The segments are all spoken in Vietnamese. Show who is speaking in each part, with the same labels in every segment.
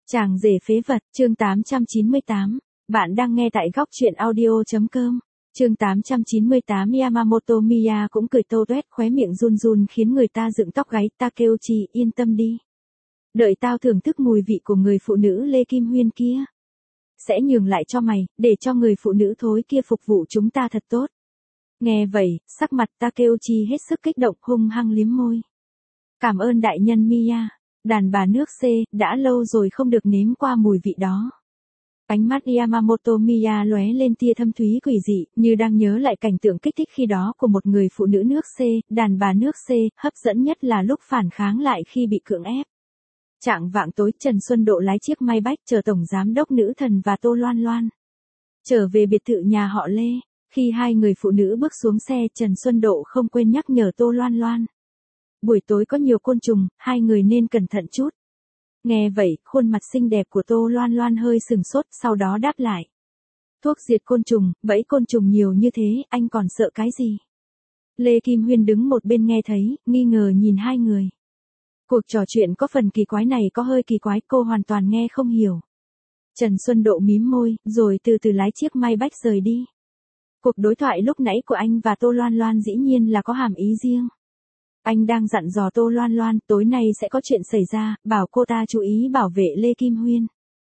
Speaker 1: Chàng rể phế vật, chương 898. Bạn đang nghe tại góc truyện audio.com. Chương 898. Yamamoto Miya cũng cười tô toét, khóe miệng run run khiến người ta dựng tóc gáy. Takeuchi, yên tâm đi. Đợi tao thưởng thức mùi vị của người phụ nữ Lê Kim Huyên kia. Sẽ nhường lại cho mày, để cho người phụ nữ thối kia phục vụ chúng ta thật tốt. Nghe vậy, sắc mặt Takeuchi hết sức kích động, hung hăng liếm môi. Cảm ơn đại nhân Miya. Đàn bà nước C, đã lâu rồi không được nếm qua mùi vị đó. Ánh mắt Yamamoto Miya lóe lên tia thâm thúy quỷ dị, như đang nhớ lại cảnh tượng kích thích khi đó của một người phụ nữ nước C, đàn bà nước C, hấp dẫn nhất là lúc phản kháng lại khi bị cưỡng ép. Chạng vạng tối, Trần Xuân Độ lái chiếc Maybach chờ Tổng Giám đốc Nữ Thần và Tô Loan Loan trở về biệt thự nhà họ Lê. Khi hai người phụ nữ bước xuống xe, Trần Xuân Độ không quên nhắc nhở Tô Loan Loan. Buổi tối có nhiều côn trùng, hai người nên cẩn thận chút. Nghe vậy, khuôn mặt xinh đẹp của Tô Loan Loan hơi sừng sốt, sau đó đáp lại. Thuốc diệt côn trùng, bẫy côn trùng nhiều như thế, anh còn sợ cái gì? Lê Kim Huyên đứng một bên nghe thấy, nghi ngờ nhìn hai người. Cuộc trò chuyện có phần kỳ quái này có hơi kỳ quái, cô hoàn toàn nghe không hiểu. Trần Xuân Độ mím môi, rồi từ từ lái chiếc Maybach rời đi. Cuộc đối thoại lúc nãy của anh và Tô Loan Loan dĩ nhiên là có hàm ý riêng. Anh đang dặn dò Tô Loan Loan tối nay sẽ có chuyện xảy ra, bảo cô ta chú ý bảo vệ Lê Kim Huyên.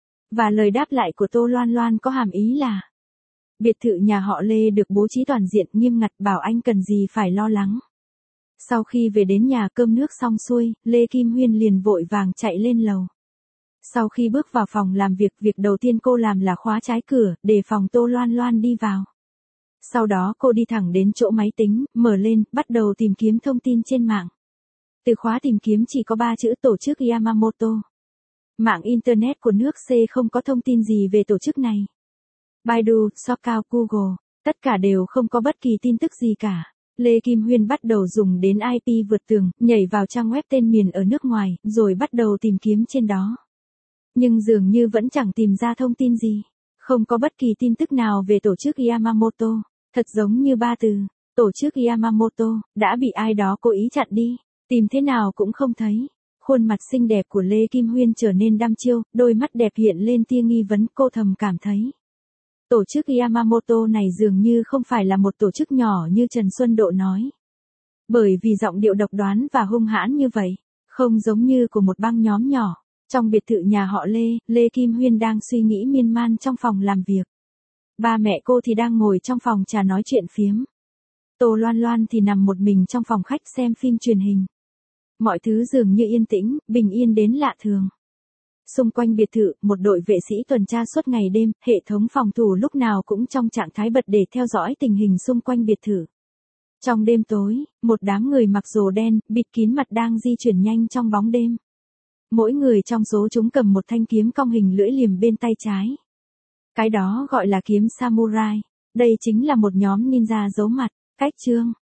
Speaker 1: Và lời đáp lại của Tô Loan Loan có hàm ý là biệt thự nhà họ Lê được bố trí toàn diện nghiêm ngặt, bảo anh cần gì phải lo lắng. Sau khi về đến nhà cơm nước xong xuôi, Lê Kim Huyên liền vội vàng chạy lên lầu. Sau khi bước vào phòng làm việc, việc đầu tiên cô làm là khóa trái cửa, để phòng Tô Loan Loan đi vào. Sau đó cô đi thẳng đến chỗ máy tính, mở lên, bắt đầu tìm kiếm thông tin trên mạng. Từ khóa tìm kiếm chỉ có 3 chữ tổ chức Yamamoto. Mạng Internet của nước C không có thông tin gì về tổ chức này. Baidu, Kakao, Google, tất cả đều không có bất kỳ tin tức gì cả. Lê Kim Huyên bắt đầu dùng đến IP vượt tường, nhảy vào trang web tên miền ở nước ngoài, rồi bắt đầu tìm kiếm trên đó. Nhưng dường như vẫn chẳng tìm ra thông tin gì. Không có bất kỳ tin tức nào về tổ chức Yamamoto. Thật giống như 3 từ, tổ chức Yamamoto, đã bị ai đó cố ý chặn đi, tìm thế nào cũng không thấy. Khuôn mặt xinh đẹp của Lê Kim Huyên trở nên đăm chiêu, đôi mắt đẹp hiện lên tia nghi vấn, cô thầm cảm thấy. Tổ chức Yamamoto này dường như không phải là một tổ chức nhỏ như Trần Xuân Độ nói. Bởi vì giọng điệu độc đoán và hung hãn như vậy, không giống như của một băng nhóm nhỏ. Trong biệt thự nhà họ Lê, Lê Kim Huyên đang suy nghĩ miên man trong phòng làm việc. Ba mẹ cô thì đang ngồi trong phòng trà nói chuyện phiếm. Tô Loan Loan thì nằm một mình trong phòng khách xem phim truyền hình. Mọi thứ dường như yên tĩnh, bình yên đến lạ thường. Xung quanh biệt thự, một đội vệ sĩ tuần tra suốt ngày đêm, hệ thống phòng thủ lúc nào cũng trong trạng thái bật để theo dõi tình hình xung quanh biệt thự. Trong đêm tối, một đám người mặc đồ đen, bịt kín mặt đang di chuyển nhanh trong bóng đêm. Mỗi người trong số chúng cầm một thanh kiếm cong hình lưỡi liềm bên tay trái. Cái đó gọi là kiếm samurai. Đây chính là một nhóm ninja giấu mặt. Cách chương